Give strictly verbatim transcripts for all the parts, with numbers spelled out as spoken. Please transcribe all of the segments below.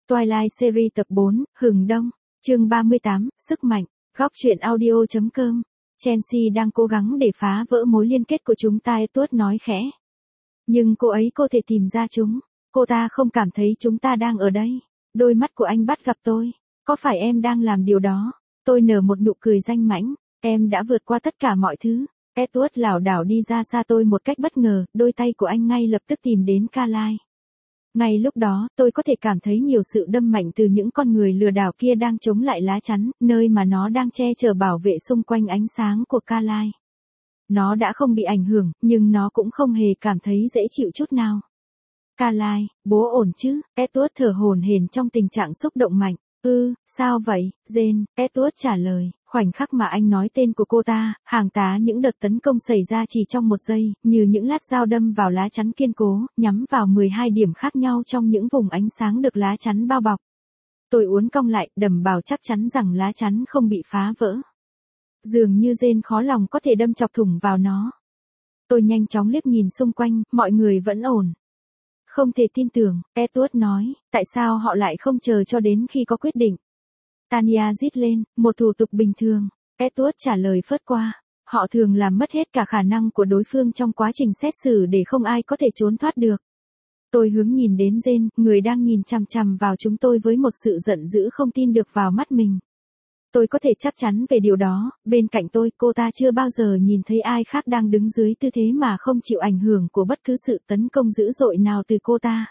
Twilight Series tập bốn, Hừng Đông, chương ba mươi tám, Sức mạnh, góc truyện audio.com. Chelsea đang cố gắng để phá vỡ mối liên kết của chúng ta, Edward nói khẽ. Nhưng cô ấy có thể tìm ra chúng. Cô ta không cảm thấy chúng ta đang ở đây. Đôi mắt của anh bắt gặp tôi. Có phải em đang làm điều đó? Tôi nở một nụ cười danh mãnh. Em đã vượt qua tất cả mọi thứ. Edward lảo đảo đi ra xa tôi một cách bất ngờ, đôi tay của anh ngay lập tức tìm đến Carlisle. Ngay lúc đó, tôi có thể cảm thấy nhiều sự đâm mạnh từ những con người lừa đảo kia đang chống lại lá chắn, nơi mà nó đang che chở bảo vệ xung quanh ánh sáng của Carlisle. Nó đã không bị ảnh hưởng, nhưng nó cũng không hề cảm thấy dễ chịu chút nào. Carlisle, bố ổn chứ? Edward thở hổn hển trong tình trạng xúc động mạnh. Ừ, sao vậy, Jane? Edward trả lời. Khoảnh khắc mà anh nói tên của cô ta, hàng tá những đợt tấn công xảy ra chỉ trong một giây, như những lát dao đâm vào lá chắn kiên cố, nhắm vào mười hai điểm khác nhau trong những vùng ánh sáng được lá chắn bao bọc. Tôi uốn cong lại, đảm bảo chắc chắn rằng lá chắn không bị phá vỡ. Dường như Jane khó lòng có thể đâm chọc thủng vào nó. Tôi nhanh chóng liếc nhìn xung quanh, mọi người vẫn ổn. Không thể tin tưởng, Edward nói, tại sao họ lại không chờ cho đến khi có quyết định? Tanya rít lên, một thủ tục bình thường. Edward trả lời phớt qua. Họ thường làm mất hết cả khả năng của đối phương trong quá trình xét xử để không ai có thể trốn thoát được. Tôi hướng nhìn đến Jane, người đang nhìn chằm chằm vào chúng tôi với một sự giận dữ không tin được vào mắt mình. Tôi có thể chắc chắn về điều đó, bên cạnh tôi, cô ta chưa bao giờ nhìn thấy ai khác đang đứng dưới tư thế mà không chịu ảnh hưởng của bất cứ sự tấn công dữ dội nào từ cô ta.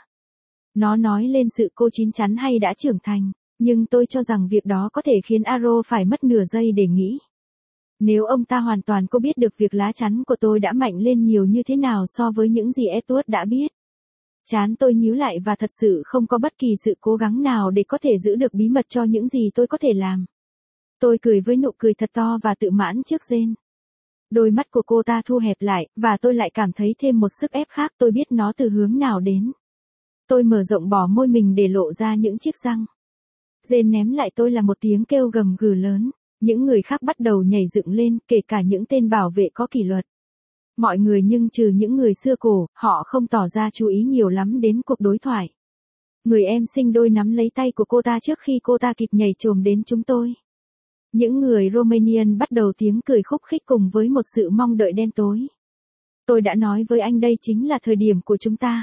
Nó nói lên sự cô chín chắn hay đã trưởng thành. Nhưng tôi cho rằng việc đó có thể khiến Arrow phải mất nửa giây để nghĩ. Nếu ông ta hoàn toàn có biết được việc lá chắn của tôi đã mạnh lên nhiều như thế nào so với những gì Edward đã biết. Trán tôi nhíu lại và thật sự không có bất kỳ sự cố gắng nào để có thể giữ được bí mật cho những gì tôi có thể làm. Tôi cười với nụ cười thật to và tự mãn trước Jane. Đôi mắt của cô ta thu hẹp lại, và tôi lại cảm thấy thêm một sức ép khác, tôi biết nó từ hướng nào đến. Tôi mở rộng bỏ môi mình để lộ ra những chiếc răng. Jane ném lại tôi là một tiếng kêu gầm gừ lớn. Những người khác bắt đầu nhảy dựng lên, kể cả những tên bảo vệ có kỷ luật. Mọi người nhưng trừ những người xưa cổ, họ không tỏ ra chú ý nhiều lắm đến cuộc đối thoại. Người em sinh đôi nắm lấy tay của cô ta trước khi cô ta kịp nhảy chồm đến chúng tôi. Những người Romanian bắt đầu tiếng cười khúc khích cùng với một sự mong đợi đen tối. Tôi đã nói với anh đây chính là thời điểm của chúng ta.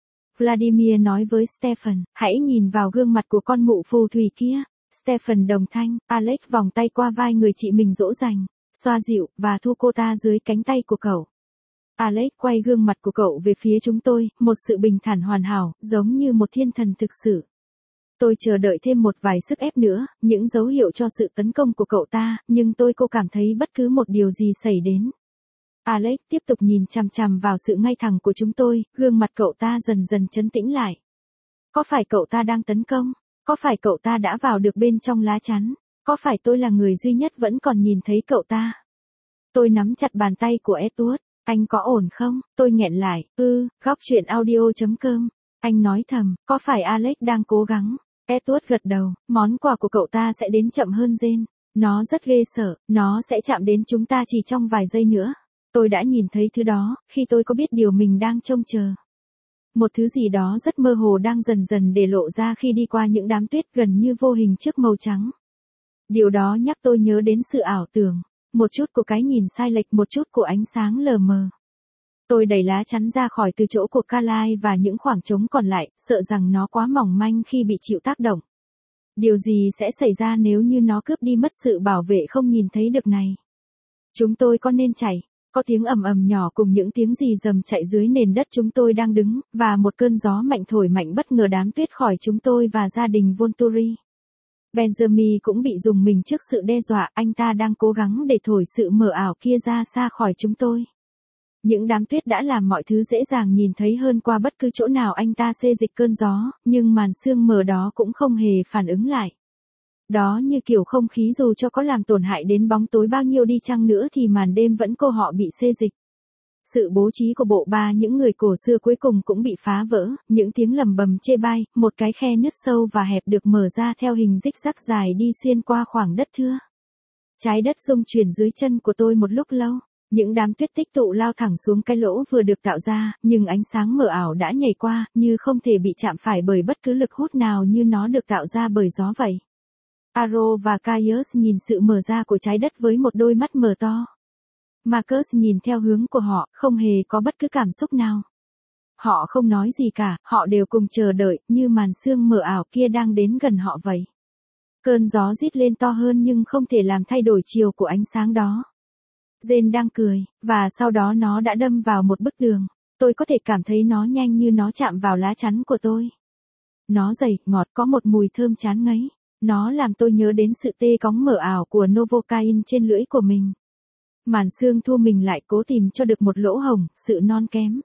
Vladimir nói với Stephen, hãy nhìn vào gương mặt của con mụ phù thủy kia. Stephen đồng thanh, Alex vòng tay qua vai người chị mình dỗ dành, xoa dịu, và thu cô ta dưới cánh tay của cậu. Alex quay gương mặt của cậu về phía chúng tôi, một sự bình thản hoàn hảo, giống như một thiên thần thực sự. Tôi chờ đợi thêm một vài sức ép nữa, những dấu hiệu cho sự tấn công của cậu ta, nhưng tôi cô cảm thấy bất cứ một điều gì xảy đến. Alex tiếp tục nhìn chằm chằm vào sự ngay thẳng của chúng tôi, gương mặt cậu ta dần dần trấn tĩnh lại. Có phải cậu ta đang tấn công? Có phải cậu ta đã vào được bên trong lá chắn? Có phải tôi là người duy nhất vẫn còn nhìn thấy cậu ta? Tôi nắm chặt bàn tay của Edward. Anh có ổn không? Tôi nghẹn lại. Ừ, góc truyện audio.com. Anh nói thầm, có phải Alex đang cố gắng? Edward gật đầu, món quà của cậu ta sẽ đến chậm hơn Jane. Nó rất ghê sợ, nó sẽ chạm đến chúng ta chỉ trong vài giây nữa. Tôi đã nhìn thấy thứ đó, khi tôi có biết điều mình đang trông chờ. Một thứ gì đó rất mơ hồ đang dần dần để lộ ra khi đi qua những đám tuyết gần như vô hình trước màu trắng. Điều đó nhắc tôi nhớ đến sự ảo tưởng. Một chút của cái nhìn sai lệch, một chút của ánh sáng lờ mờ. Tôi đẩy lá chắn ra khỏi từ chỗ của Carlisle và những khoảng trống còn lại, sợ rằng nó quá mỏng manh khi bị chịu tác động. Điều gì sẽ xảy ra nếu như nó cướp đi mất sự bảo vệ không nhìn thấy được này? Chúng tôi có nên chạy? Có tiếng ầm ầm nhỏ cùng những tiếng rì rầm chạy dưới nền đất chúng tôi đang đứng, và một cơn gió mạnh thổi mạnh bất ngờ đám tuyết khỏi chúng tôi và gia đình Volturi. Benjamin cũng bị rùng mình trước sự đe dọa, anh ta đang cố gắng để thổi sự mờ ảo kia ra xa khỏi chúng tôi. Những đám tuyết đã làm mọi thứ dễ dàng nhìn thấy hơn qua bất cứ chỗ nào anh ta xê dịch cơn gió, nhưng màn sương mờ đó cũng không hề phản ứng lại. Đó như kiểu không khí dù cho có làm tổn hại đến bóng tối bao nhiêu đi chăng nữa thì màn đêm vẫn cô họ bị xê dịch. Sự bố trí của bộ ba những người cổ xưa cuối cùng cũng bị phá vỡ, những tiếng lầm bầm chê bai, một cái khe nứt sâu và hẹp được mở ra theo hình rích rắc dài đi xuyên qua khoảng đất thưa. Trái đất rung chuyển dưới chân của tôi một lúc lâu. Những đám tuyết tích tụ lao thẳng xuống cái lỗ vừa được tạo ra, nhưng ánh sáng mờ ảo đã nhảy qua, như không thể bị chạm phải bởi bất cứ lực hút nào như nó được tạo ra bởi gió vậy. Aro và Caius nhìn sự mở ra của trái đất với một đôi mắt mở to. Marcus nhìn theo hướng của họ, không hề có bất cứ cảm xúc nào. Họ không nói gì cả, họ đều cùng chờ đợi, như màn sương mờ ảo kia đang đến gần họ vậy. Cơn gió rít lên to hơn nhưng không thể làm thay đổi chiều của ánh sáng đó. Jane đang cười, và sau đó nó đã đâm vào một bức tường. Tôi có thể cảm thấy nó nhanh như nó chạm vào lá chắn của tôi. Nó dày, ngọt, có một mùi thơm chán ngấy. Nó làm tôi nhớ đến sự tê cóng mờ ảo của Novocaine trên lưỡi của mình. Màn sương thu mình lại cố tìm cho được một lỗ hổng, sự non kém.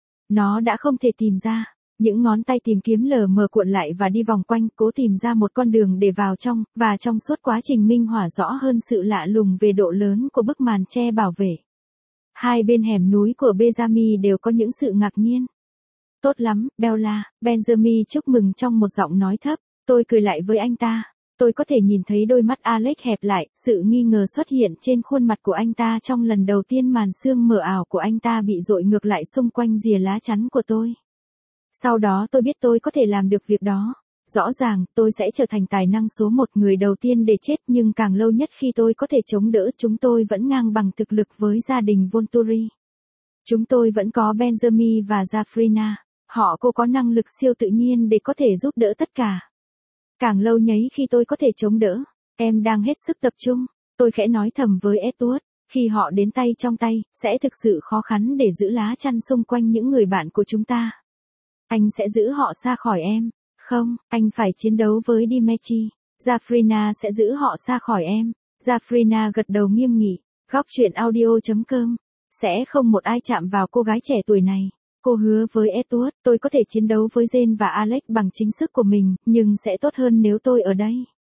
Nó đã không thể tìm ra. Những ngón tay tìm kiếm lờ mờ cuộn lại và đi vòng quanh, cố tìm ra một con đường để vào trong, và trong suốt quá trình minh họa rõ hơn sự lạ lùng về độ lớn của bức màn che bảo vệ. Hai bên hẻm núi của Benjamin đều có những sự ngạc nhiên. Tốt lắm, Bella, Benjamin chúc mừng trong một giọng nói thấp. Tôi cười lại với anh ta. Tôi có thể nhìn thấy đôi mắt Alex hẹp lại, sự nghi ngờ xuất hiện trên khuôn mặt của anh ta trong lần đầu tiên màn sương mờ ảo của anh ta bị dội ngược lại xung quanh rìa lá chắn của tôi. Sau đó tôi biết tôi có thể làm được việc đó. Rõ ràng, tôi sẽ trở thành tài năng số một, người đầu tiên để chết, nhưng càng lâu nhất khi tôi có thể chống đỡ, chúng tôi vẫn ngang bằng thực lực với gia đình Volturi. Chúng tôi vẫn có Benjamin và Zafrina. Họ cô có năng lực siêu tự nhiên để có thể giúp đỡ tất cả. Càng lâu nhấy khi tôi có thể chống đỡ. Em đang hết sức tập trung. Tôi khẽ nói thầm với Edward. Khi họ đến tay trong tay, sẽ thực sự khó khăn để giữ lá chắn xung quanh những người bạn của chúng ta. Anh sẽ giữ họ xa khỏi em. Không, anh phải chiến đấu với Dimitri. Zafrina sẽ giữ họ xa khỏi em. Zafrina gật đầu nghiêm nghị. Góc truyện audio chấm com. Sẽ không một ai chạm vào cô gái trẻ tuổi này. Cô hứa với Edward, tôi có thể chiến đấu với Jane và Alex bằng chính sức của mình, nhưng sẽ tốt hơn nếu tôi ở đây.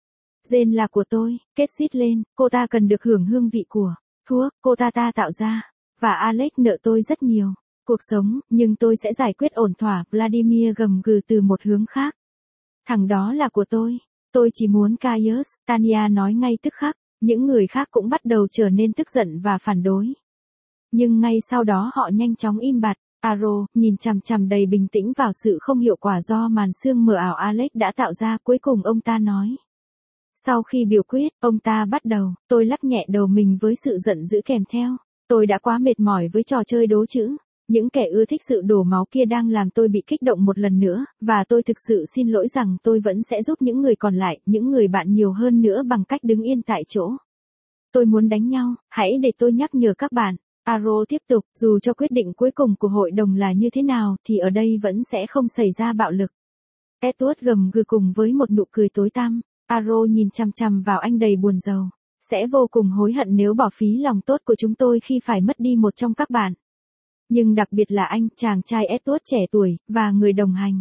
Jane là của tôi, kết xít lên, cô ta cần được hưởng hương vị của thuốc cô ta ta tạo ra. Và Alex nợ tôi rất nhiều. Cuộc sống, nhưng tôi sẽ giải quyết ổn thỏa, Vladimir gầm gừ từ một hướng khác. Thằng đó là của tôi. Tôi chỉ muốn Caius, Tanya nói ngay tức khắc. Những người khác cũng bắt đầu trở nên tức giận và phản đối. Nhưng ngay sau đó họ nhanh chóng im bặt. Aro, nhìn chằm chằm đầy bình tĩnh vào sự không hiệu quả do màn sương mờ ảo Alex đã tạo ra, cuối cùng ông ta nói. Sau khi biểu quyết, ông ta bắt đầu, tôi lắc nhẹ đầu mình với sự giận dữ kèm theo. Tôi đã quá mệt mỏi với trò chơi đố chữ. Những kẻ ưa thích sự đổ máu kia đang làm tôi bị kích động một lần nữa, và tôi thực sự xin lỗi rằng tôi vẫn sẽ giúp những người còn lại, những người bạn nhiều hơn nữa bằng cách đứng yên tại chỗ. Tôi muốn đánh nhau, hãy để tôi nhắc nhở các bạn. Aro tiếp tục, dù cho quyết định cuối cùng của hội đồng là như thế nào, thì ở đây vẫn sẽ không xảy ra bạo lực. Edward gầm gừ cùng với một nụ cười tối tăm. Aro nhìn chằm chằm vào anh đầy buồn rầu. Sẽ vô cùng hối hận nếu bỏ phí lòng tốt của chúng tôi khi phải mất đi một trong các bạn. Nhưng đặc biệt là anh, chàng trai Edward trẻ tuổi, và người đồng hành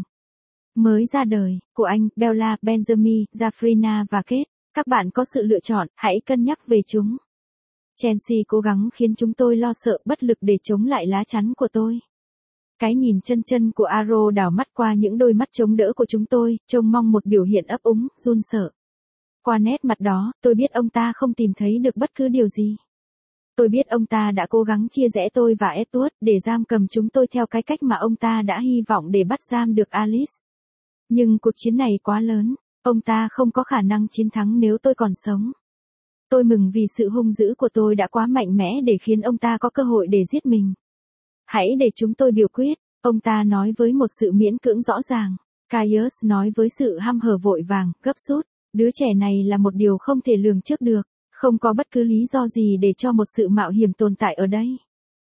mới ra đời, của anh, Bella, Benjamin, Zafrina và Kate. Các bạn có sự lựa chọn, hãy cân nhắc về chúng. Chelsea cố gắng khiến chúng tôi lo sợ, bất lực để chống lại lá chắn của tôi. Cái nhìn chân chân của Aro đảo mắt qua những đôi mắt chống đỡ của chúng tôi, trông mong một biểu hiện ấp úng, run sợ. Qua nét mặt đó, tôi biết ông ta không tìm thấy được bất cứ điều gì. Tôi biết ông ta đã cố gắng chia rẽ tôi và Edward để giam cầm chúng tôi theo cái cách mà ông ta đã hy vọng để bắt giam được Alice. Nhưng cuộc chiến này quá lớn, ông ta không có khả năng chiến thắng nếu tôi còn sống. Tôi mừng vì sự hung dữ của tôi đã quá mạnh mẽ để khiến ông ta có cơ hội để giết mình. Hãy để chúng tôi biểu quyết, ông ta nói với một sự miễn cưỡng rõ ràng. Caius nói với sự hăm hở vội vàng, gấp rút. Đứa trẻ này là một điều không thể lường trước được. Không có bất cứ lý do gì để cho một sự mạo hiểm tồn tại ở đây.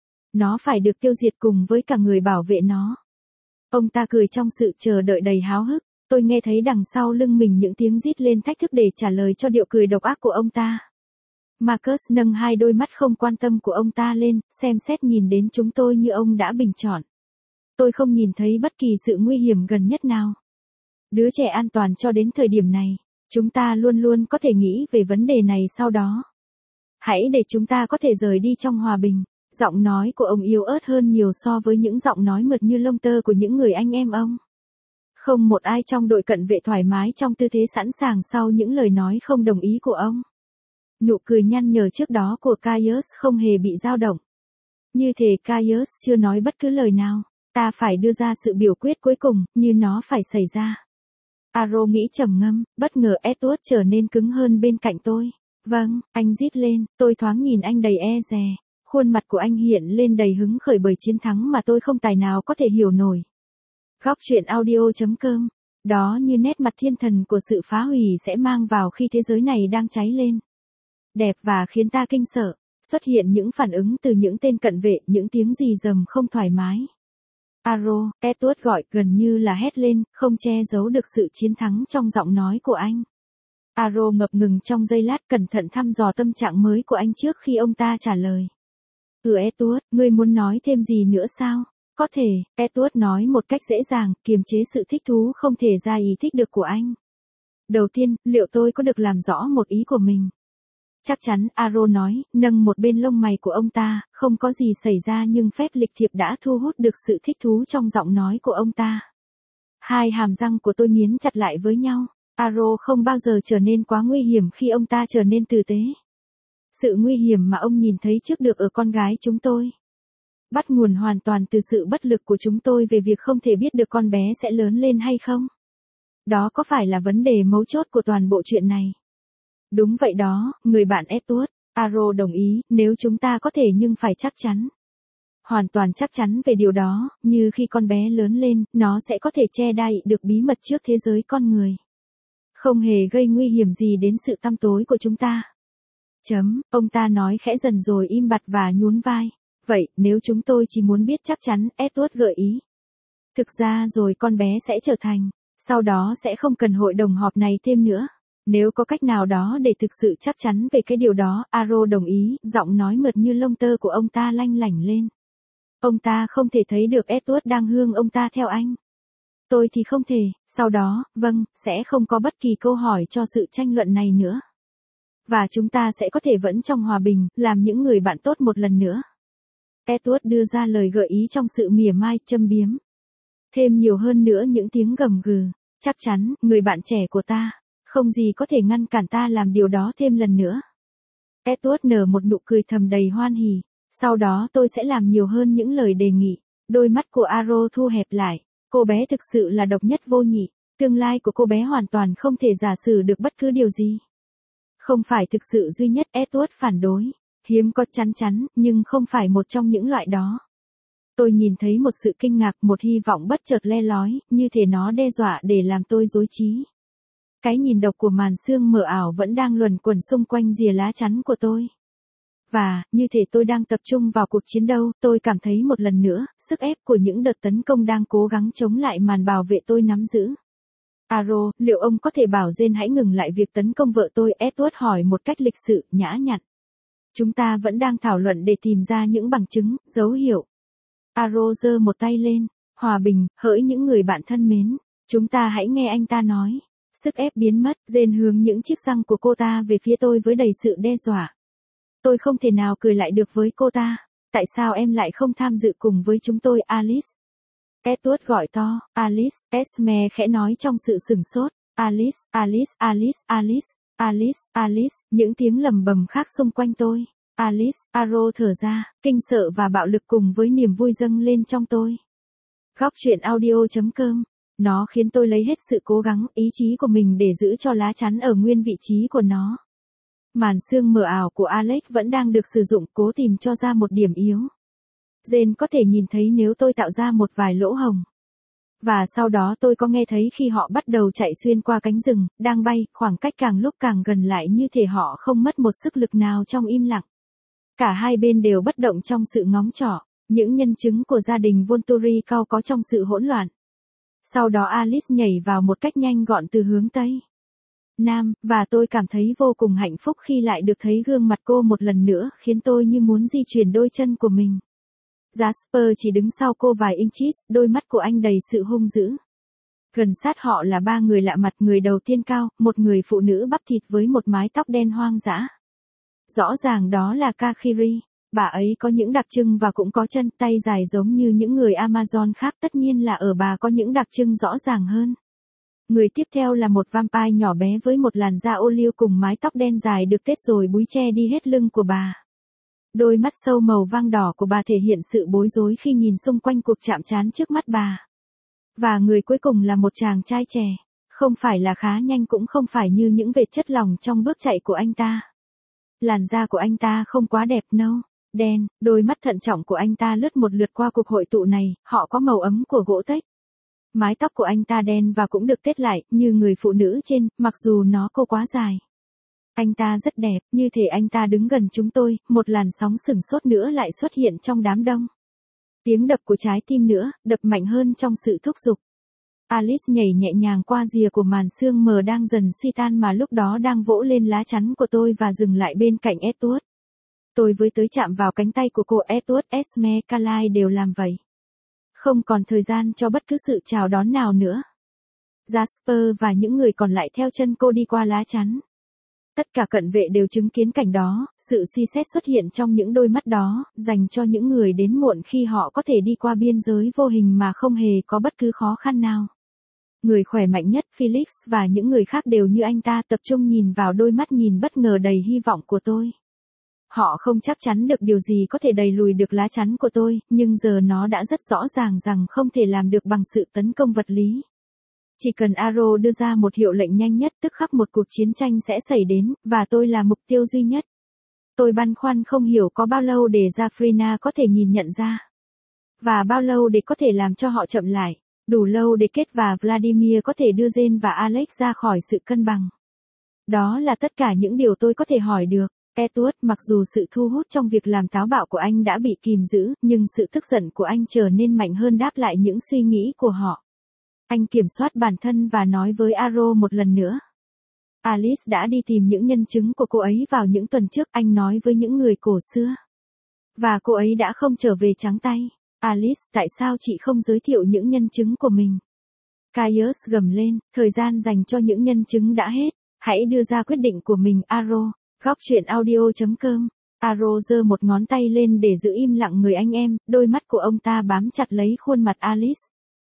Nó phải được tiêu diệt cùng với cả người bảo vệ nó. Ông ta cười trong sự chờ đợi đầy háo hức. Tôi nghe thấy đằng sau lưng mình những tiếng rít lên thách thức để trả lời cho điệu cười độc ác của ông ta. Marcus nâng hai đôi mắt không quan tâm của ông ta lên, xem xét nhìn đến chúng tôi như ông đã bình chọn. Tôi không nhìn thấy bất kỳ sự nguy hiểm gần nhất nào. Đứa trẻ an toàn cho đến thời điểm này. Chúng ta luôn luôn có thể nghĩ về vấn đề này sau đó. Hãy để chúng ta có thể rời đi trong hòa bình. Giọng nói của ông yếu ớt hơn nhiều so với những giọng nói mượt như lông tơ của những người anh em ông. Không một ai trong đội cận vệ thoải mái trong tư thế sẵn sàng sau những lời nói không đồng ý của ông. Nụ cười nhăn nhở trước đó của Caius không hề bị dao động. Như thể Caius chưa nói bất cứ lời nào. Ta phải đưa ra sự biểu quyết cuối cùng, như nó phải xảy ra. Aro nghĩ trầm ngâm, bất ngờ Edward trở nên cứng hơn bên cạnh tôi. Vâng, anh rít lên, tôi thoáng nhìn anh đầy e dè. Khuôn mặt của anh hiện lên đầy hứng khởi bởi chiến thắng mà tôi không tài nào có thể hiểu nổi. Góc truyện audio chấm com. Đó như nét mặt thiên thần của sự phá hủy sẽ mang vào khi thế giới này đang cháy lên. Đẹp và khiến ta kinh sợ. Xuất hiện những phản ứng từ những tên cận vệ, những tiếng rì rầm không thoải mái. Aro, Edward gọi gần như là hét lên, không che giấu được sự chiến thắng trong giọng nói của anh. Aro ngập ngừng trong giây lát cẩn thận thăm dò tâm trạng mới của anh trước khi ông ta trả lời. Ừ Edward, ngươi muốn nói thêm gì nữa sao? Có thể, Edward nói một cách dễ dàng, kiềm chế sự thích thú không thể ra ý thích được của anh. Đầu tiên, liệu tôi có được làm rõ một ý của mình? Chắc chắn, Aro nói, nâng một bên lông mày của ông ta, không có gì xảy ra nhưng phép lịch thiệp đã thu hút được sự thích thú trong giọng nói của ông ta. Hai hàm răng của tôi nghiến chặt lại với nhau. Aro không bao giờ trở nên quá nguy hiểm khi ông ta trở nên tử tế. Sự nguy hiểm mà ông nhìn thấy trước được ở con gái chúng tôi bắt nguồn hoàn toàn từ sự bất lực của chúng tôi về việc không thể biết được con bé sẽ lớn lên hay không. Đó có phải là vấn đề mấu chốt của toàn bộ chuyện này? Đúng vậy đó, người bạn Edward. Aro đồng ý, nếu chúng ta có thể nhưng phải chắc chắn. Hoàn toàn chắc chắn về điều đó, như khi con bé lớn lên, nó sẽ có thể che đậy được bí mật trước thế giới con người. Không hề gây nguy hiểm gì đến sự tăm tối của chúng ta. Chấm, ông ta nói khẽ dần rồi im bặt và nhún vai. Vậy, nếu chúng tôi chỉ muốn biết chắc chắn, Edward gợi ý. Thực ra rồi con bé sẽ trở thành, sau đó sẽ không cần hội đồng họp này thêm nữa. Nếu có cách nào đó để thực sự chắc chắn về cái điều đó, Aro đồng ý, giọng nói mượt như lông tơ của ông ta lanh lảnh lên. Ông ta không thể thấy được Edward đang hương ông ta theo anh. Tôi thì không thể, sau đó, vâng, sẽ không có bất kỳ câu hỏi cho sự tranh luận này nữa. Và chúng ta sẽ có thể vẫn trong hòa bình, làm những người bạn tốt một lần nữa. Edward đưa ra lời gợi ý trong sự mỉa mai, châm biếm. Thêm nhiều hơn nữa những tiếng gầm gừ. Chắc chắn, người bạn trẻ của ta. Không gì có thể ngăn cản ta làm điều đó thêm lần nữa. Edward nở một nụ cười thầm đầy hoan hỉ. Sau đó tôi sẽ làm nhiều hơn những lời đề nghị. Đôi mắt của Aro thu hẹp lại. Cô bé thực sự là độc nhất vô nhị. Tương lai của cô bé hoàn toàn không thể giả sử được bất cứ điều gì. Không phải thực sự duy nhất, Edward phản đối. Hiếm có, chắn chắn, nhưng không phải một trong những loại đó. Tôi nhìn thấy một sự kinh ngạc, một hy vọng bất chợt le lói, như thể nó đe dọa để làm tôi rối trí. Cái nhìn độc của màn sương mờ ảo vẫn đang luẩn quẩn xung quanh rìa lá chắn của tôi. Và, như thể tôi đang tập trung vào cuộc chiến đấu, tôi cảm thấy một lần nữa, sức ép của những đợt tấn công đang cố gắng chống lại màn bảo vệ tôi nắm giữ. Aro, liệu ông có thể bảo Jane hãy ngừng lại việc tấn công vợ tôi? Edward hỏi một cách lịch sự, nhã nhặn. Chúng ta vẫn đang thảo luận để tìm ra những bằng chứng, dấu hiệu. Aro giơ một tay lên. Hòa bình, hỡi những người bạn thân mến. Chúng ta hãy nghe anh ta nói. Sức ép biến mất, Jane hướng những chiếc răng của cô ta về phía tôi với đầy sự đe dọa. Tôi không thể nào cười lại được với cô ta. Tại sao em lại không tham dự cùng với chúng tôi, Alice? Edward gọi to, Alice, Esme khẽ nói trong sự sửng sốt. Alice, Alice, Alice, Alice, Alice, Alice, những tiếng lầm bầm khác xung quanh tôi. Alice, Aro thở ra, kinh sợ và bạo lực cùng với niềm vui dâng lên trong tôi. Góc truyện audio chấm com. Nó khiến tôi lấy hết sự cố gắng, ý chí của mình để giữ cho lá chắn ở nguyên vị trí của nó. Màn sương mờ ảo của Alex vẫn đang được sử dụng, cố tìm cho ra một điểm yếu. Jane có thể nhìn thấy nếu tôi tạo ra một vài lỗ hổng. Và sau đó tôi có nghe thấy khi họ bắt đầu chạy xuyên qua cánh rừng, đang bay, khoảng cách càng lúc càng gần lại như thể họ không mất một sức lực nào trong im lặng. Cả hai bên đều bất động trong sự ngóng trỏ, những nhân chứng của gia đình Volturi cao có trong sự hỗn loạn. Sau đó Alice nhảy vào một cách nhanh gọn từ hướng Tây Nam, và tôi cảm thấy vô cùng hạnh phúc khi lại được thấy gương mặt cô một lần nữa, khiến tôi như muốn di chuyển đôi chân của mình. Jasper chỉ đứng sau cô vài inches, đôi mắt của anh đầy sự hung dữ. Gần sát họ là ba người lạ mặt, người đầu tiên cao, một người phụ nữ bắp thịt với một mái tóc đen hoang dã. Rõ ràng đó là Kakiri. Bà ấy có những đặc trưng và cũng có chân tay dài giống như những người Amazon khác, tất nhiên là ở bà có những đặc trưng rõ ràng hơn. Người tiếp theo là một vampire nhỏ bé với một làn da ô liu cùng mái tóc đen dài được tết rồi búi che đi hết lưng của bà. Đôi mắt sâu màu vàng đỏ của bà thể hiện sự bối rối khi nhìn xung quanh cuộc chạm trán trước mắt bà. Và người cuối cùng là một chàng trai trẻ, không phải là khá nhanh cũng không phải như những vệt chất lỏng trong bước chạy của anh ta. Làn da của anh ta không quá đẹp nâu, đen, đôi mắt thận trọng của anh ta lướt một lượt qua cuộc hội tụ này, họ có màu ấm của gỗ tếch. Mái tóc của anh ta đen và cũng được tết lại, như người phụ nữ trên, mặc dù nó cô quá dài. Anh ta rất đẹp, như thể anh ta đứng gần chúng tôi, một làn sóng sửng sốt nữa lại xuất hiện trong đám đông. Tiếng đập của trái tim nữa, đập mạnh hơn trong sự thúc giục. Alice nhảy nhẹ nhàng qua rìa của màn sương mờ đang dần suy tan mà lúc đó đang vỗ lên lá chắn của tôi và dừng lại bên cạnh Edward. Tôi với tới chạm vào cánh tay của cô. Edward, Esme, Carlyle đều làm vậy. Không còn thời gian cho bất cứ sự chào đón nào nữa. Jasper và những người còn lại theo chân cô đi qua lá chắn. Tất cả cận vệ đều chứng kiến cảnh đó, sự suy xét xuất hiện trong những đôi mắt đó, dành cho những người đến muộn khi họ có thể đi qua biên giới vô hình mà không hề có bất cứ khó khăn nào. Người khỏe mạnh nhất Felix và những người khác đều như anh ta tập trung nhìn vào đôi mắt nhìn bất ngờ đầy hy vọng của tôi. Họ không chắc chắn được điều gì có thể đẩy lùi được lá chắn của tôi, nhưng giờ nó đã rất rõ ràng rằng không thể làm được bằng sự tấn công vật lý. Chỉ cần Arrow đưa ra một hiệu lệnh nhanh nhất tức khắc một cuộc chiến tranh sẽ xảy đến, và tôi là mục tiêu duy nhất. Tôi băn khoăn không hiểu có bao lâu để Jafrina có thể nhìn nhận ra. Và bao lâu để có thể làm cho họ chậm lại, đủ lâu để Kate và Vladimir có thể đưa Jane và Alex ra khỏi sự cân bằng. Đó là tất cả những điều tôi có thể hỏi được. Edward, mặc dù sự thu hút trong việc làm táo bạo của anh đã bị kìm giữ, nhưng sự tức giận của anh trở nên mạnh hơn đáp lại những suy nghĩ của họ. Anh kiểm soát bản thân và nói với Arrow một lần nữa. Alice đã đi tìm những nhân chứng của cô ấy vào những tuần trước, anh nói với những người cổ xưa. Và cô ấy đã không trở về trắng tay. Alice, tại sao chị không giới thiệu những nhân chứng của mình? Caius gầm lên, thời gian dành cho những nhân chứng đã hết. Hãy đưa ra quyết định của mình, Arrow. Góc chuyện audio chấm com. Arrow giơ một ngón tay lên để giữ im lặng người anh em, đôi mắt của ông ta bám chặt lấy khuôn mặt Alice.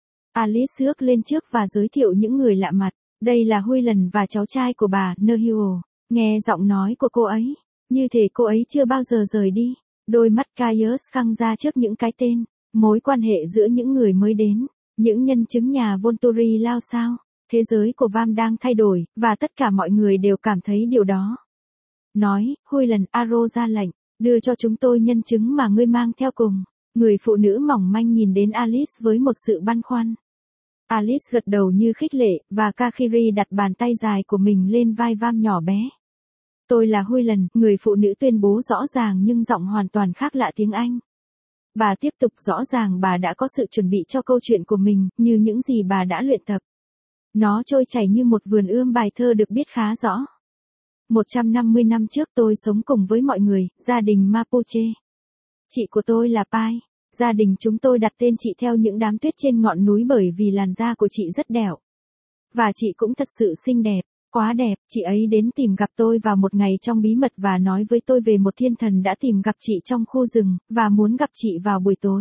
Alice bước lên trước và giới thiệu những người lạ mặt. Đây là Huyland và cháu trai của bà, Nehue. Nghe giọng nói của cô ấy, như thể cô ấy chưa bao giờ rời đi. Đôi mắt Caius căng ra trước những cái tên, mối quan hệ giữa những người mới đến, những nhân chứng nhà Volturi lao sao. Thế giới của Vam đang thay đổi, và tất cả mọi người đều cảm thấy điều đó. Nói, Huyland, Arrow ra lệnh, đưa cho chúng tôi nhân chứng mà ngươi mang theo cùng. Người phụ nữ mỏng manh nhìn đến Alice với một sự băn khoăn. Alice gật đầu như khích lệ, và Kakiri đặt bàn tay dài của mình lên vai Vam nhỏ bé. Tôi là Huyland, người phụ nữ tuyên bố rõ ràng nhưng giọng hoàn toàn khác lạ tiếng Anh. Bà tiếp tục, rõ ràng bà đã có sự chuẩn bị cho câu chuyện của mình, như những gì bà đã luyện tập. Nó trôi chảy như một vườn ươm, bài thơ được biết khá rõ. một trăm năm mươi năm trước tôi sống cùng với mọi người, gia đình Mapuche. Chị của tôi là Pai. Gia đình chúng tôi đặt tên chị theo những đám tuyết trên ngọn núi bởi vì làn da của chị rất đẻo. Và chị cũng thật sự xinh đẹp, quá đẹp. Chị ấy đến tìm gặp tôi vào một ngày trong bí mật và nói với tôi về một thiên thần đã tìm gặp chị trong khu rừng, và muốn gặp chị vào buổi tối.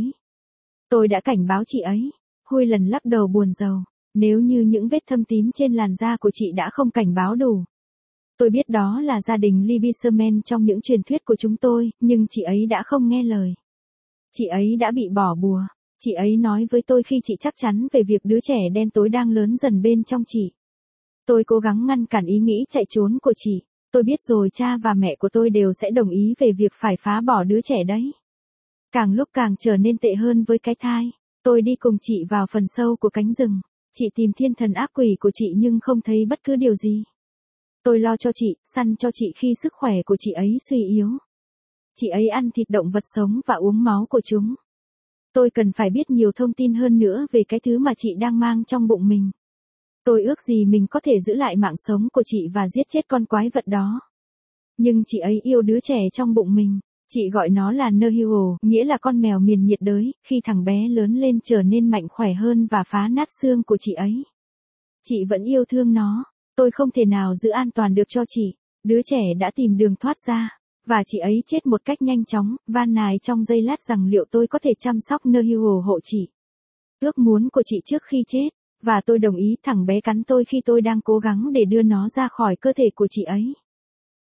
Tôi đã cảnh báo chị ấy. Huyland lắc đầu buồn rầu. Nếu như những vết thâm tím trên làn da của chị đã không cảnh báo đủ. Tôi biết đó là gia đình Libisherman trong những truyền thuyết của chúng tôi, nhưng chị ấy đã không nghe lời. Chị ấy đã bị bỏ bùa. Chị ấy nói với tôi khi chị chắc chắn về việc đứa trẻ đen tối đang lớn dần bên trong chị. Tôi cố gắng ngăn cản ý nghĩ chạy trốn của chị. Tôi biết rồi cha và mẹ của tôi đều sẽ đồng ý về việc phải phá bỏ đứa trẻ đấy. Càng lúc càng trở nên tệ hơn với cái thai. Tôi đi cùng chị vào phần sâu của cánh rừng. Chị tìm thiên thần ác quỷ của chị nhưng không thấy bất cứ điều gì. Tôi lo cho chị, săn cho chị khi sức khỏe của chị ấy suy yếu. Chị ấy ăn thịt động vật sống và uống máu của chúng. Tôi cần phải biết nhiều thông tin hơn nữa về cái thứ mà chị đang mang trong bụng mình. Tôi ước gì mình có thể giữ lại mạng sống của chị và giết chết con quái vật đó. Nhưng chị ấy yêu đứa trẻ trong bụng mình. Chị gọi nó là Nehue, nghĩa là con mèo miền nhiệt đới, khi thằng bé lớn lên trở nên mạnh khỏe hơn và phá nát xương của chị ấy. Chị vẫn yêu thương nó. Tôi không thể nào giữ an toàn được cho chị. Đứa trẻ đã tìm đường thoát ra. Và chị ấy chết một cách nhanh chóng, van nài trong giây lát rằng liệu tôi có thể chăm sóc Nehue hộ chị. Ước muốn của chị trước khi chết. Và tôi đồng ý. Thằng bé cắn tôi khi tôi đang cố gắng để đưa nó ra khỏi cơ thể của chị ấy.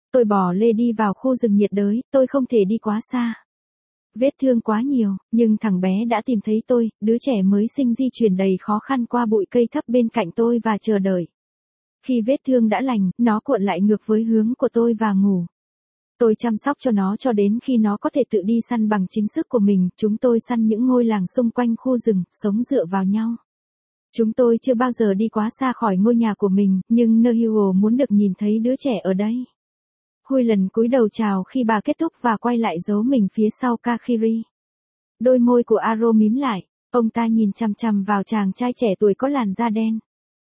Tôi bò lê đi vào khu rừng nhiệt đới, tôi không thể đi quá xa. Vết thương quá nhiều, nhưng thằng bé đã tìm thấy tôi, đứa trẻ mới sinh di chuyển đầy khó khăn qua bụi cây thấp bên cạnh tôi và chờ đợi. Khi vết thương đã lành, nó cuộn lại ngược với hướng của tôi và ngủ. Tôi chăm sóc cho nó cho đến khi nó có thể tự đi săn bằng chính sức của mình. Chúng tôi săn những ngôi làng xung quanh khu rừng, sống dựa vào nhau. Chúng tôi chưa bao giờ đi quá xa khỏi ngôi nhà của mình, nhưng Nehuo muốn được nhìn thấy đứa trẻ ở đây. Huy lần cúi đầu chào khi bà kết thúc và quay lại giấu mình phía sau Kakiri. Đôi môi của Aro mím lại, ông ta nhìn chằm chằm vào chàng trai trẻ tuổi có làn da đen.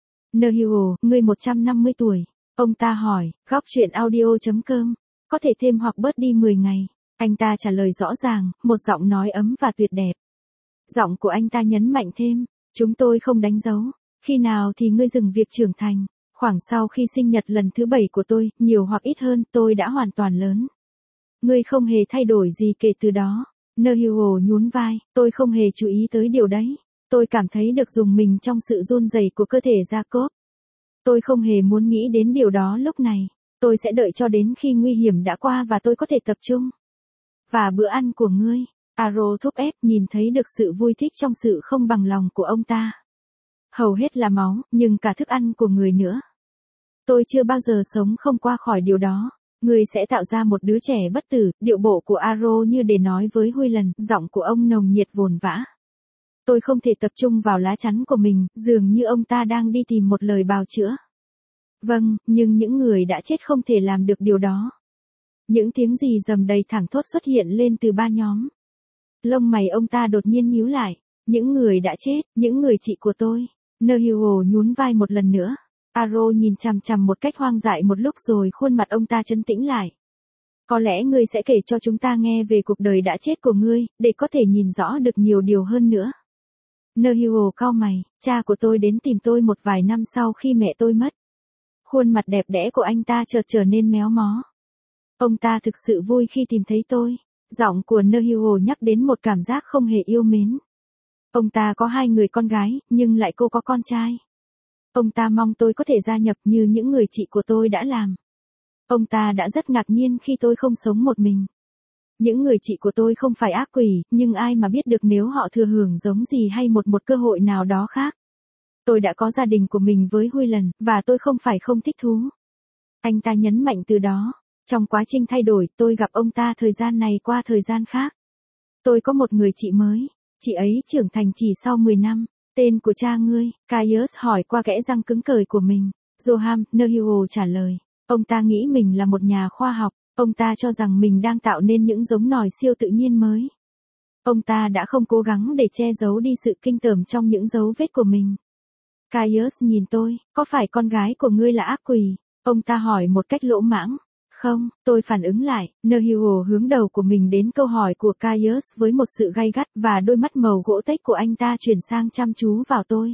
Nehuo, ngươi một trăm năm mươi tuổi. Ông ta hỏi, góc chuyện audio chấm com. Có thể thêm hoặc bớt đi mười ngày. Anh ta trả lời rõ ràng, một giọng nói ấm và tuyệt đẹp. Giọng của anh ta nhấn mạnh thêm, chúng tôi không đánh dấu. Khi nào thì ngươi dừng việc trưởng thành? Khoảng sau khi sinh nhật lần thứ bảy của tôi, nhiều hoặc ít hơn, tôi đã hoàn toàn lớn. Ngươi không hề thay đổi gì kể từ đó. Nehuo nhún vai, tôi không hề chú ý tới điều đấy. Tôi cảm thấy được dùng mình trong sự run rẩy của cơ thể Jacob. Tôi không hề muốn nghĩ đến điều đó lúc này. Tôi sẽ đợi cho đến khi nguy hiểm đã qua và tôi có thể tập trung. Và bữa ăn của ngươi, Aro thúc ép, nhìn thấy được sự vui thích trong sự không bằng lòng của ông ta. Hầu hết là máu, nhưng cả thức ăn của người nữa. Tôi chưa bao giờ sống không qua khỏi điều đó. Ngươi sẽ tạo ra một đứa trẻ bất tử. Điệu bộ của Aro như để nói với Huy lần, giọng của ông nồng nhiệt vồn vã. Tôi không thể tập trung vào lá chắn của mình, dường như ông ta đang đi tìm một lời bào chữa. Vâng, nhưng những người đã chết không thể làm được điều đó. Những tiếng gì rầm đầy thảng thốt xuất hiện lên từ ba nhóm. Lông mày ông ta đột nhiên nhíu lại. Những người đã chết, những người chị của tôi. Nehuo nhún vai một lần nữa. Aro nhìn chằm chằm một cách hoang dại một lúc rồi khuôn mặt ông ta trấn tĩnh lại. Có lẽ ngươi sẽ kể cho chúng ta nghe về cuộc đời đã chết của ngươi, để có thể nhìn rõ được nhiều điều hơn nữa. Nehuo cau mày, cha của tôi đến tìm tôi một vài năm sau khi mẹ tôi mất. Khuôn mặt đẹp đẽ của anh ta chợt trở nên méo mó. Ông ta thực sự vui khi tìm thấy tôi. Giọng của Nehuo nhắc đến một cảm giác không hề yêu mến. Ông ta có hai người con gái, nhưng lại cô có con trai. Ông ta mong tôi có thể gia nhập như những người chị của tôi đã làm. Ông ta đã rất ngạc nhiên khi tôi không sống một mình. Những người chị của tôi không phải ác quỷ, nhưng ai mà biết được nếu họ thừa hưởng giống gì hay một một cơ hội nào đó khác. Tôi đã có gia đình của mình với Huy lần, và tôi không phải không thích thú. Anh ta nhấn mạnh từ đó. Trong quá trình thay đổi, tôi gặp ông ta thời gian này qua thời gian khác. Tôi có một người chị mới. Chị ấy trưởng thành chỉ sau mười năm. Tên của cha ngươi, Caius hỏi qua kẽ răng cứng cời của mình. Johann, Nehuo trả lời. Ông ta nghĩ mình là một nhà khoa học. Ông ta cho rằng mình đang tạo nên những giống nòi siêu tự nhiên mới. Ông ta đã không cố gắng để che giấu đi sự kinh tởm trong những dấu vết của mình. Caius nhìn tôi, có phải con gái của ngươi là ác quỷ? Ông ta hỏi một cách lỗ mãng. Không, tôi phản ứng lại. Nehuo hướng đầu của mình đến câu hỏi của Caius với một sự gay gắt và đôi mắt màu gỗ tếch của anh ta chuyển sang chăm chú vào tôi.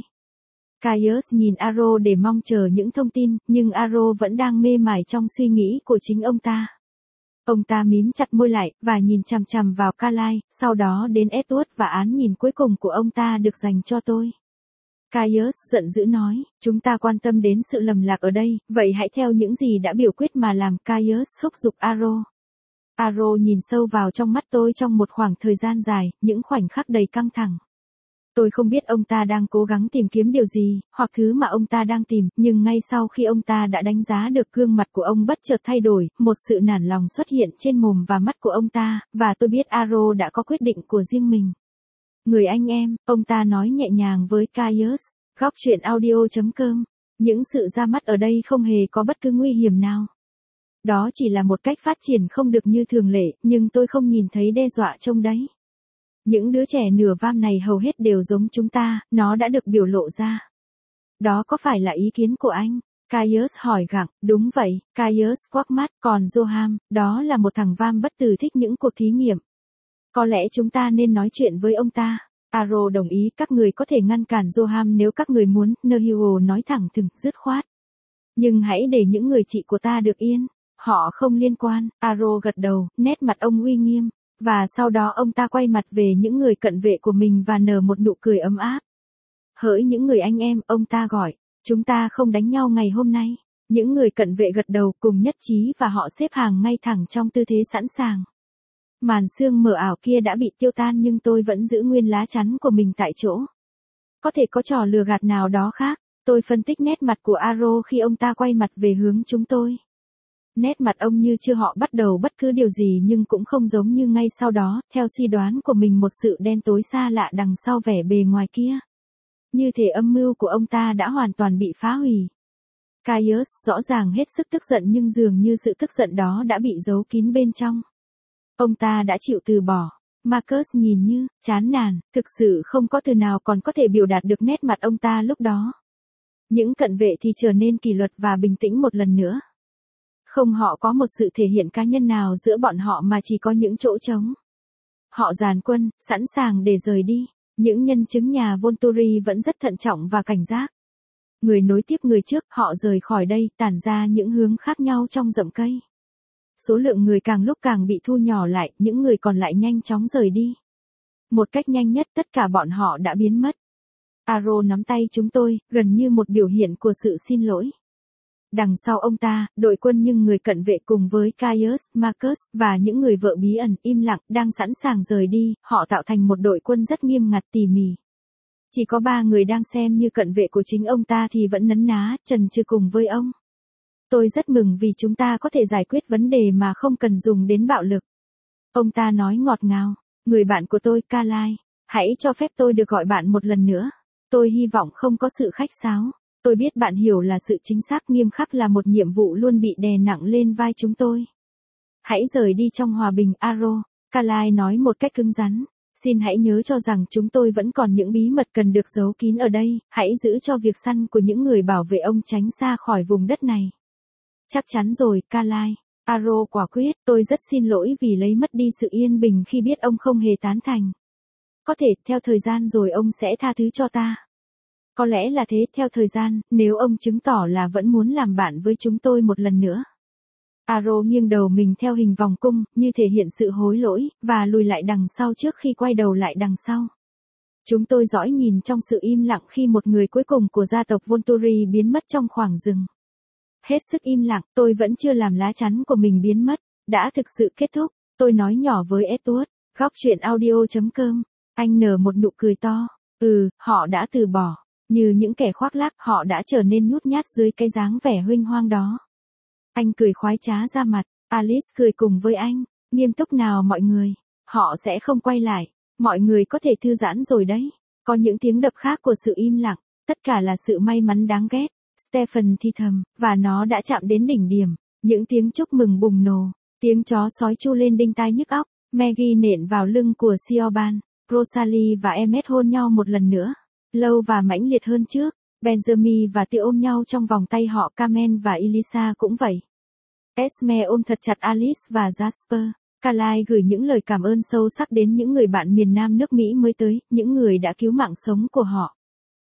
Caius nhìn Aro để mong chờ những thông tin, nhưng Aro vẫn đang mê mải trong suy nghĩ của chính ông ta. Ông ta mím chặt môi lại, và nhìn chằm chằm vào Kalai, sau đó đến Edward và án nhìn cuối cùng của ông ta được dành cho tôi. Caius giận dữ nói, chúng ta quan tâm đến sự lầm lạc ở đây, vậy hãy theo những gì đã biểu quyết mà làm. Caius thúc giục Aro. Aro nhìn sâu vào trong mắt tôi trong một khoảng thời gian dài, những khoảnh khắc đầy căng thẳng. Tôi không biết ông ta đang cố gắng tìm kiếm điều gì, hoặc thứ mà ông ta đang tìm, nhưng ngay sau khi ông ta đã đánh giá được gương mặt của ông bất chợt thay đổi, một sự nản lòng xuất hiện trên mồm và mắt của ông ta, và tôi biết Aro đã có quyết định của riêng mình. Người anh em, ông ta nói nhẹ nhàng với Caius, góc chuyện audio chấm com. Những sự ra mắt ở đây không hề có bất cứ nguy hiểm nào. Đó chỉ là một cách phát triển không được như thường lệ, nhưng tôi không nhìn thấy đe dọa trong đấy. Những đứa trẻ nửa vam này hầu hết đều giống chúng ta, nó đã được biểu lộ ra. Đó có phải là ý kiến của anh? Caius hỏi gặng, đúng vậy, Caius quắc mắt, còn Johann, đó là một thằng vam bất tử thích những cuộc thí nghiệm. Có lẽ chúng ta nên nói chuyện với ông ta. Aro đồng ý, các người có thể ngăn cản Johann nếu các người muốn, Nehuo nói thẳng thừng, dứt khoát. Nhưng hãy để những người chị của ta được yên. Họ không liên quan. Aro gật đầu, nét mặt ông uy nghiêm. Và sau đó ông ta quay mặt về những người cận vệ của mình và nở một nụ cười ấm áp. Hỡi những người anh em, ông ta gọi. Chúng ta không đánh nhau ngày hôm nay. Những người cận vệ gật đầu cùng nhất trí và họ xếp hàng ngay thẳng trong tư thế sẵn sàng. Màn sương mờ ảo kia đã bị tiêu tan nhưng tôi vẫn giữ nguyên lá chắn của mình tại chỗ. Có thể có trò lừa gạt nào đó khác. Tôi phân tích nét mặt của Aro khi ông ta quay mặt về hướng chúng tôi. Nét mặt ông như chưa họ bắt đầu bất cứ điều gì nhưng cũng không giống như ngay sau đó, theo suy đoán của mình một sự đen tối xa lạ đằng sau vẻ bề ngoài kia. Như thể âm mưu của ông ta đã hoàn toàn bị phá hủy. Caius rõ ràng hết sức tức giận nhưng dường như sự tức giận đó đã bị giấu kín bên trong. Ông ta đã chịu từ bỏ. Marcus nhìn như, chán nản, thực sự không có từ nào còn có thể biểu đạt được nét mặt ông ta lúc đó. Những cận vệ thì trở nên kỷ luật và bình tĩnh một lần nữa. Không họ có một sự thể hiện cá nhân nào giữa bọn họ mà chỉ có những chỗ trống. Họ dàn quân, sẵn sàng để rời đi. Những nhân chứng nhà Volturi vẫn rất thận trọng và cảnh giác. Người nối tiếp người trước, họ rời khỏi đây, tản ra những hướng khác nhau trong rậm cây. Số lượng người càng lúc càng bị thu nhỏ lại, những người còn lại nhanh chóng rời đi. Một cách nhanh nhất tất cả bọn họ đã biến mất. Aro nắm tay chúng tôi, gần như một biểu hiện của sự xin lỗi. Đằng sau ông ta, đội quân nhưng người cận vệ cùng với Caius, Marcus, và những người vợ bí ẩn, im lặng, đang sẵn sàng rời đi, họ tạo thành một đội quân rất nghiêm ngặt tỉ mỉ. Chỉ có ba người đang xem như cận vệ của chính ông ta thì vẫn nấn ná, chần chừ cùng với ông. Tôi rất mừng vì chúng ta có thể giải quyết vấn đề mà không cần dùng đến bạo lực. Ông ta nói ngọt ngào, người bạn của tôi, Carlyle, hãy cho phép tôi được gọi bạn một lần nữa. Tôi hy vọng không có sự khách sáo. Tôi biết bạn hiểu là sự chính xác nghiêm khắc là một nhiệm vụ luôn bị đè nặng lên vai chúng tôi. Hãy rời đi trong hòa bình, Aro, Carlyle nói một cách cứng rắn. Xin hãy nhớ cho rằng chúng tôi vẫn còn những bí mật cần được giấu kín ở đây, hãy giữ cho việc săn của những người bảo vệ ông tránh xa khỏi vùng đất này. Chắc chắn rồi, Carlyle. Aro quả quyết, tôi rất xin lỗi vì lấy mất đi sự yên bình khi biết ông không hề tán thành. Có thể, theo thời gian rồi ông sẽ tha thứ cho ta. Có lẽ là thế, theo thời gian, nếu ông chứng tỏ là vẫn muốn làm bạn với chúng tôi một lần nữa. Aro nghiêng đầu mình theo hình vòng cung, như thể hiện sự hối lỗi, và lùi lại đằng sau trước khi quay đầu lại đằng sau. Chúng tôi dõi nhìn trong sự im lặng khi một người cuối cùng của gia tộc Volturi biến mất trong khoảng rừng. Hết sức im lặng, tôi vẫn chưa làm lá chắn của mình biến mất, đã thực sự kết thúc, tôi nói nhỏ với Edward, góc chuyện audio chấm com. Anh nở một nụ cười to, ừ, họ đã từ bỏ. Như những kẻ khoác lác, họ đã trở nên nhút nhát dưới cái dáng vẻ huênh hoang đó. Anh cười khoái trá ra mặt, Alice cười cùng với anh, nghiêm túc nào mọi người, họ sẽ không quay lại, mọi người có thể thư giãn rồi đấy. Có những tiếng đập khác của sự im lặng, tất cả là sự may mắn đáng ghét, Stephen thì thầm, và nó đã chạm đến đỉnh điểm, những tiếng chúc mừng bùng nổ, tiếng chó sói chu lên đinh tai nhức óc, Maggie nện vào lưng của Siobhan, Rosalie và Emmet hôn nhau một lần nữa. Lâu và mãnh liệt hơn trước, Benjamin và Tiêu ôm nhau trong vòng tay họ, Carmen và Elisa cũng vậy. Esme ôm thật chặt Alice và Jasper. Carlyle gửi những lời cảm ơn sâu sắc đến những người bạn miền Nam nước Mỹ mới tới, những người đã cứu mạng sống của họ.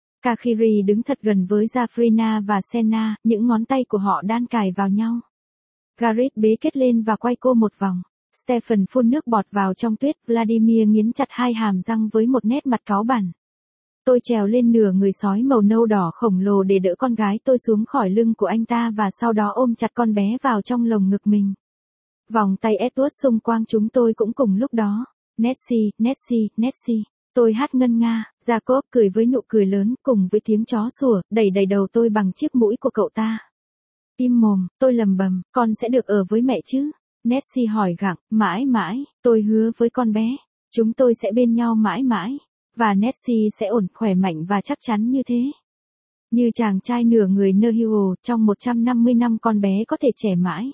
Kakiri đứng thật gần với Jafrina và Senna, những ngón tay của họ đan cài vào nhau. Gareth bế kết lên và quay cô một vòng. Stephen phun nước bọt vào trong tuyết, Vladimir nghiến chặt hai hàm răng với một nét mặt cáu bẳn. Tôi trèo lên nửa người sói màu nâu đỏ khổng lồ để đỡ con gái tôi xuống khỏi lưng của anh ta và sau đó ôm chặt con bé vào trong lồng ngực mình. Vòng tay Edward xung quanh chúng tôi cũng cùng lúc đó. Nessie, Nessie, Nessie. Tôi hát ngân nga, Jacob cười với nụ cười lớn cùng với tiếng chó sủa, đẩy đẩy đầu tôi bằng chiếc mũi của cậu ta. Im mồm, tôi lầm bầm, con sẽ được ở với mẹ chứ? Nessie hỏi gặng, mãi mãi, tôi hứa với con bé, chúng tôi sẽ bên nhau mãi mãi. Và Nessie sẽ ổn, khỏe mạnh và chắc chắn như thế. Như chàng trai nửa người Nehiro, trong một trăm năm mươi năm con bé có thể trẻ mãi.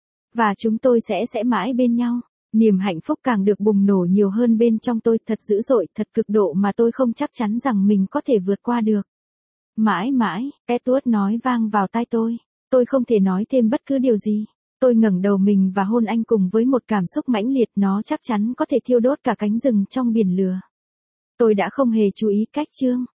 Và chúng tôi sẽ sẽ mãi bên nhau. Niềm hạnh phúc càng được bùng nổ nhiều hơn bên trong tôi, thật dữ dội, thật cực độ mà tôi không chắc chắn rằng mình có thể vượt qua được. Mãi mãi, Edward nói vang vào tai tôi. Tôi không thể nói thêm bất cứ điều gì. Tôi ngẩng đầu mình và hôn anh cùng với một cảm xúc mãnh liệt, nó chắc chắn có thể thiêu đốt cả cánh rừng trong biển lửa. Tôi đã không hề chú ý cách chương.